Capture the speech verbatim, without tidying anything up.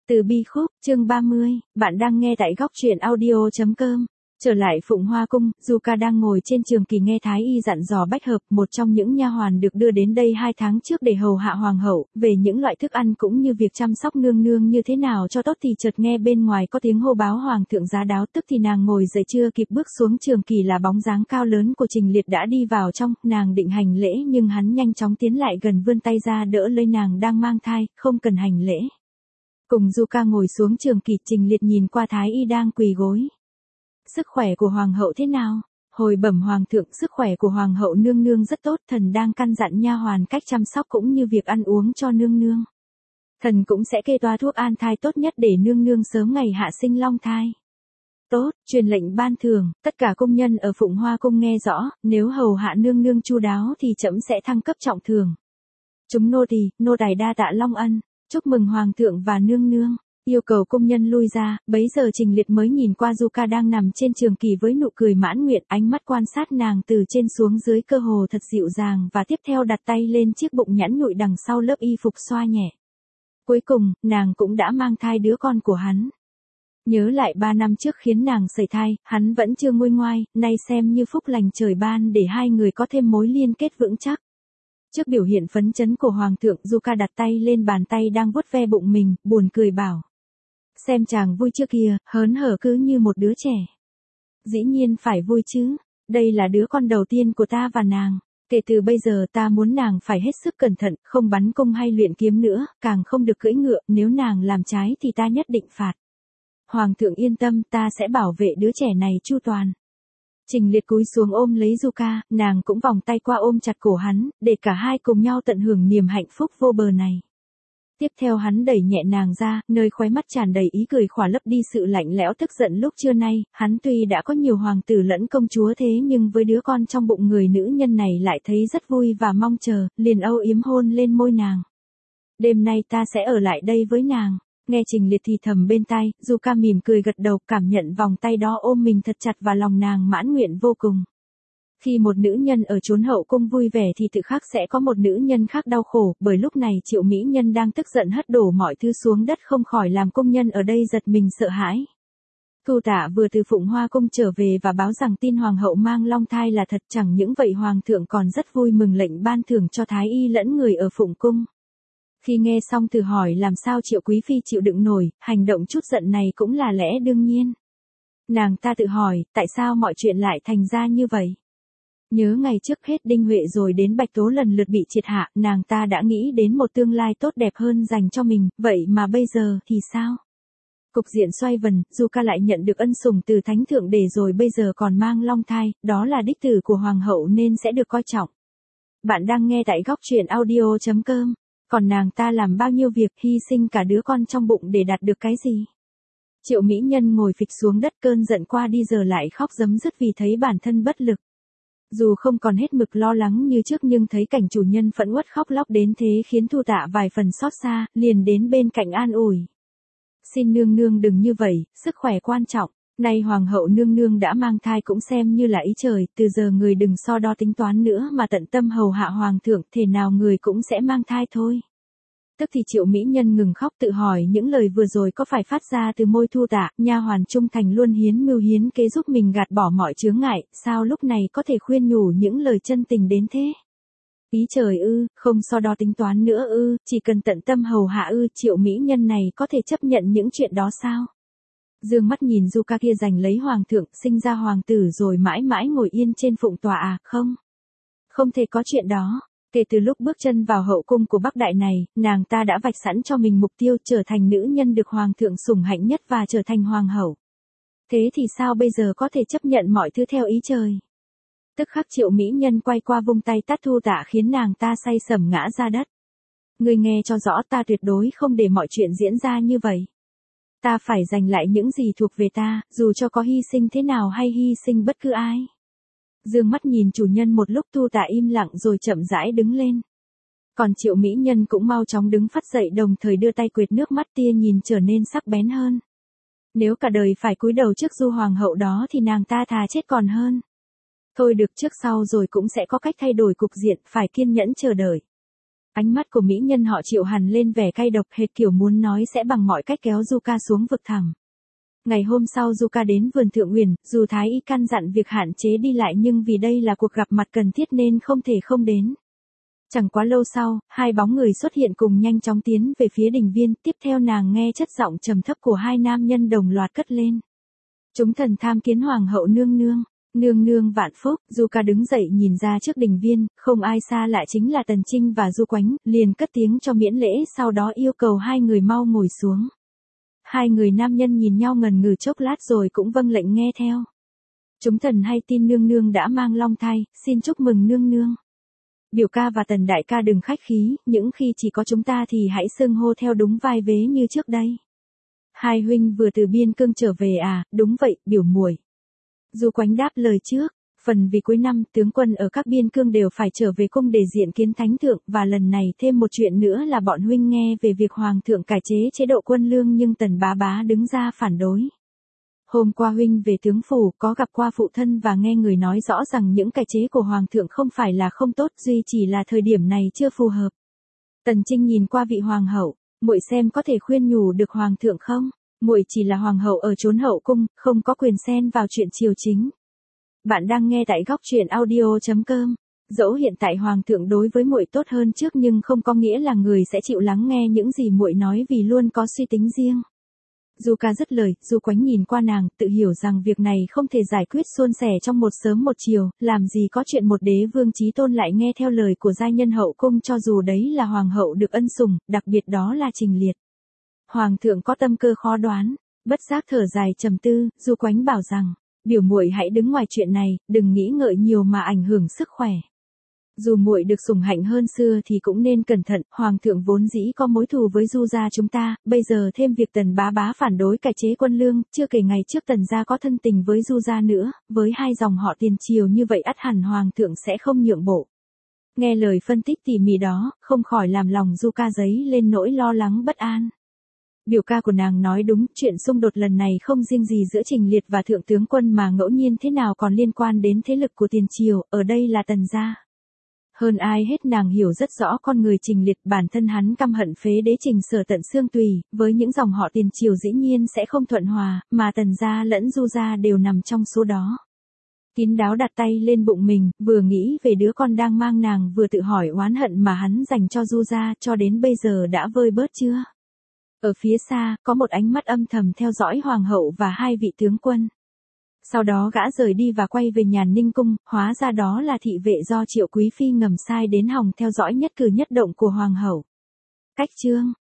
Từ bi khúc, chương ba mươi, bạn đang nghe tại góc truyện audio chấm com. Trở lại Phụng Hoa Cung, Zuka đang ngồi trên trường kỳ nghe Thái Y dặn dò Bách Hợp, một trong những nha hoàn được đưa đến đây hai tháng trước để hầu hạ hoàng hậu, về những loại thức ăn cũng như việc chăm sóc nương nương như thế nào cho tốt, thì chợt nghe bên ngoài có tiếng hô báo hoàng thượng giá đáo, tức thì nàng ngồi dậy chưa kịp bước xuống trường kỳ là bóng dáng cao lớn của Trình Liệt đã đi vào trong, nàng định hành lễ nhưng hắn nhanh chóng tiến lại gần vươn tay ra đỡ lấy nàng đang mang thai, không cần hành lễ. Cùng Zuka ngồi xuống trường kỳ, Trình Liệt nhìn qua Thái Y đang quỳ gối. Sức khỏe của hoàng hậu thế nào? Hồi bẩm hoàng thượng, sức khỏe của hoàng hậu nương nương rất tốt, thần đang căn dặn nha hoàn cách chăm sóc cũng như việc ăn uống cho nương nương. Thần cũng sẽ kê toa thuốc an thai tốt nhất để nương nương sớm ngày hạ sinh long thai. Tốt, truyền lệnh ban thưởng, tất cả công nhân ở Phụng Hoa Cung nghe rõ, nếu hầu hạ nương nương chu đáo thì trẫm sẽ thăng cấp trọng thưởng. Chúng nô tỳ, nô tài đa tạ long ân. Chúc mừng hoàng thượng và nương nương, yêu cầu công nhân lui ra, bấy giờ Trình Liệt mới nhìn qua Zuka đang nằm trên trường kỳ với nụ cười mãn nguyện, ánh mắt quan sát nàng từ trên xuống dưới cơ hồ thật dịu dàng và tiếp theo đặt tay lên chiếc bụng nhẵn nhụi đằng sau lớp y phục xoa nhẹ. Cuối cùng, nàng cũng đã mang thai đứa con của hắn. Nhớ lại ba năm trước khiến nàng sẩy thai, hắn vẫn chưa nguôi ngoai, nay xem như phúc lành trời ban để hai người có thêm mối liên kết vững chắc. Trước biểu hiện phấn chấn của hoàng thượng, Zuka đặt tay lên bàn tay đang vuốt ve bụng mình, buồn cười bảo. Xem chàng vui chưa kìa, hớn hở cứ như một đứa trẻ. Dĩ nhiên phải vui chứ, đây là đứa con đầu tiên của ta và nàng. Kể từ bây giờ ta muốn nàng phải hết sức cẩn thận, không bắn cung hay luyện kiếm nữa, càng không được cưỡi ngựa, nếu nàng làm trái thì ta nhất định phạt. Hoàng thượng yên tâm, ta sẽ bảo vệ đứa trẻ này chu toàn. Trình Liệt cúi xuống ôm lấy Zuka, nàng cũng vòng tay qua ôm chặt cổ hắn, để cả hai cùng nhau tận hưởng niềm hạnh phúc vô bờ này. Tiếp theo hắn đẩy nhẹ nàng ra, nơi khóe mắt tràn đầy ý cười khỏa lấp đi sự lạnh lẽo tức giận lúc trưa nay, hắn tuy đã có nhiều hoàng tử lẫn công chúa thế nhưng với đứa con trong bụng người nữ nhân này lại thấy rất vui và mong chờ, liền âu yếm hôn lên môi nàng. Đêm nay ta sẽ ở lại đây với nàng. Nghe Trình Liệt thì thầm bên tai, Zuka mỉm cười gật đầu, cảm nhận vòng tay đó ôm mình thật chặt và lòng nàng mãn nguyện vô cùng. Khi một nữ nhân ở chốn hậu cung vui vẻ thì tự khắc sẽ có một nữ nhân khác đau khổ, bởi lúc này Triệu mỹ nhân đang tức giận hất đổ mọi thứ xuống đất, không khỏi làm công nhân ở đây giật mình sợ hãi. Thu Tạ vừa từ Phụng Hoa Cung trở về và báo rằng tin hoàng hậu mang long thai là thật, chẳng những vậy hoàng thượng còn rất vui mừng lệnh ban thưởng cho Thái Y lẫn người ở Phụng Cung. Khi nghe xong thử hỏi làm sao Triệu quý phi chịu đựng nổi, hành động chút giận này cũng là lẽ đương nhiên. Nàng ta tự hỏi, tại sao mọi chuyện lại thành ra như vậy? Nhớ ngày trước hết Đinh Huệ rồi đến Bạch Tố lần lượt bị triệt hạ, nàng ta đã nghĩ đến một tương lai tốt đẹp hơn dành cho mình, vậy mà bây giờ thì sao? Cục diện xoay vần, Zuka lại nhận được ân sủng từ thánh thượng để rồi bây giờ còn mang long thai, đó là đích tử của hoàng hậu nên sẽ được coi trọng. Bạn đang nghe tại góc truyện audio chấm com. Còn nàng ta làm bao nhiêu việc, hy sinh cả đứa con trong bụng để đạt được cái gì? Triệu mỹ nhân ngồi phịch xuống đất, cơn giận qua đi giờ lại khóc rấm rứt vì thấy bản thân bất lực. Dù không còn hết mực lo lắng như trước nhưng thấy cảnh chủ nhân phẫn uất khóc lóc đến thế khiến Thu Tạ vài phần xót xa, liền đến bên cạnh an ủi. Xin nương nương đừng như vậy, sức khỏe quan trọng. Nay hoàng hậu nương nương đã mang thai cũng xem như là ý trời, từ giờ người đừng so đo tính toán nữa mà tận tâm hầu hạ hoàng thượng, thể nào người cũng sẽ mang thai thôi. Tức thì Triệu mỹ nhân ngừng khóc tự hỏi những lời vừa rồi có phải phát ra từ môi Thu Tạ, nha hoàn trung thành luôn hiến mưu hiến kế giúp mình gạt bỏ mọi chướng ngại, sao lúc này có thể khuyên nhủ những lời chân tình đến thế? Ý trời ư, không so đo tính toán nữa ư, chỉ cần tận tâm hầu hạ ư, Triệu mỹ nhân này có thể chấp nhận những chuyện đó sao? Dương mắt nhìn Zuka kia giành lấy hoàng thượng, sinh ra hoàng tử rồi mãi mãi ngồi yên trên phụng tọa à, không? Không thể có chuyện đó. Kể từ lúc bước chân vào hậu cung của Bắc Đại này, nàng ta đã vạch sẵn cho mình mục tiêu trở thành nữ nhân được hoàng thượng sủng hạnh nhất và trở thành hoàng hậu. Thế thì sao bây giờ có thể chấp nhận mọi thứ theo ý trời? Tức khắc Triệu mỹ nhân quay qua vung tay tát Thu Tạ khiến nàng ta say sẩm ngã ra đất. Ngươi nghe cho rõ, ta tuyệt đối không để mọi chuyện diễn ra như vậy. Ta phải giành lại những gì thuộc về ta, dù cho có hy sinh thế nào hay hy sinh bất cứ ai. Dương mắt nhìn chủ nhân một lúc, Thu Tạ im lặng rồi chậm rãi đứng lên. Còn Triệu mỹ nhân cũng mau chóng đứng phắt dậy, đồng thời đưa tay quệt nước mắt, tia nhìn trở nên sắc bén hơn. Nếu cả đời phải cúi đầu trước du hoàng hậu đó thì nàng ta thà chết còn hơn. Thôi được, trước sau rồi cũng sẽ có cách thay đổi cục diện, phải kiên nhẫn chờ đợi. Ánh mắt của mỹ nhân họ Triệu hằn lên vẻ cay độc hệt kiểu muốn nói sẽ bằng mọi cách kéo Yuka xuống vực thẳm. Ngày hôm sau Yuka đến vườn Thượng Uyển, dù Thái y căn dặn việc hạn chế đi lại nhưng vì đây là cuộc gặp mặt cần thiết nên không thể không đến. Chẳng quá lâu sau, hai bóng người xuất hiện cùng nhanh chóng tiến về phía đình viên, tiếp theo nàng nghe chất giọng trầm thấp của hai nam nhân đồng loạt cất lên. Chúng thần tham kiến hoàng hậu nương nương, nương nương vạn phúc. Yuka đứng dậy nhìn ra trước đình viên, không ai xa lạ chính là Tần Trinh và Du Quánh, liền cất tiếng cho miễn lễ sau đó yêu cầu hai người mau ngồi xuống. Hai người nam nhân nhìn nhau ngần ngừ chốc lát rồi cũng vâng lệnh nghe theo. Chúng thần hay tin nương nương đã mang long thai, xin chúc mừng nương nương. Biểu ca và Tần đại ca đừng khách khí, những khi chỉ có chúng ta thì hãy xưng hô theo đúng vai vế như trước đây. Hai huynh vừa từ biên cương trở về à? Đúng vậy, biểu muội. Du Quánh đáp lời trước. Phần vì cuối năm tướng quân ở các biên cương đều phải trở về cung để diện kiến thánh thượng, và lần này thêm một chuyện nữa là bọn huynh nghe về việc hoàng thượng cải chế chế độ quân lương nhưng Tần bá bá đứng ra phản đối. Hôm qua huynh về tướng phủ có gặp qua phụ thân và nghe người nói rõ rằng những cải chế của hoàng thượng không phải là không tốt, duy chỉ là thời điểm này chưa phù hợp. Tần Trinh nhìn qua vị hoàng hậu, muội xem có thể khuyên nhủ được hoàng thượng không? Muội chỉ là hoàng hậu ở chốn hậu cung, không có quyền xen vào chuyện triều chính. Bạn đang nghe tại góc truyện audio chấm com. Dẫu hiện tại hoàng thượng đối với muội tốt hơn trước nhưng không có nghĩa là người sẽ chịu lắng nghe những gì muội nói vì luôn có suy tính riêng. Yuka dứt lời, Du Quánh nhìn qua nàng, tự hiểu rằng việc này không thể giải quyết suôn sẻ trong một sớm một chiều, làm gì có chuyện một đế vương chí tôn lại nghe theo lời của giai nhân hậu cung cho dù đấy là hoàng hậu được ân sủng, đặc biệt đó là Trình Liệt. Hoàng thượng có tâm cơ khó đoán, bất giác thở dài trầm tư, Du Quánh bảo rằng, biểu muội hãy đứng ngoài chuyện này, đừng nghĩ ngợi nhiều mà ảnh hưởng sức khỏe. Dù muội được sủng hạnh hơn xưa thì cũng nên cẩn thận, hoàng thượng vốn dĩ có mối thù với Du gia chúng ta, bây giờ thêm việc Tần bá bá phản đối cải chế quân lương, chưa kể ngày trước Tần gia có thân tình với Du gia nữa, với hai dòng họ tiền triều như vậy ắt hẳn hoàng thượng sẽ không nhượng bộ. Nghe lời phân tích tỉ mỉ đó, không khỏi làm lòng Yuka dấy lên nỗi lo lắng bất an. Biểu ca của nàng nói đúng, chuyện xung đột lần này không riêng gì giữa Trình Liệt và Thượng tướng quân mà ngẫu nhiên thế nào còn liên quan đến thế lực của tiền triều, ở đây là Tần gia. Hơn ai hết nàng hiểu rất rõ con người Trình Liệt, bản thân hắn căm hận phế đế Trình Sở tận xương tùy, với những dòng họ tiền triều dĩ nhiên sẽ không thuận hòa, mà Tần gia lẫn Du gia đều nằm trong số đó. Kín đáo đặt tay lên bụng mình, vừa nghĩ về đứa con đang mang nàng vừa tự hỏi oán hận mà hắn dành cho Du gia cho đến bây giờ đã vơi bớt chưa. Ở phía xa, có một ánh mắt âm thầm theo dõi hoàng hậu và hai vị tướng quân. Sau đó gã rời đi và quay về nhà Ninh cung, hóa ra đó là thị vệ do Triệu Quý Phi ngầm sai đến hòng theo dõi nhất cử nhất động của hoàng hậu. Cách chương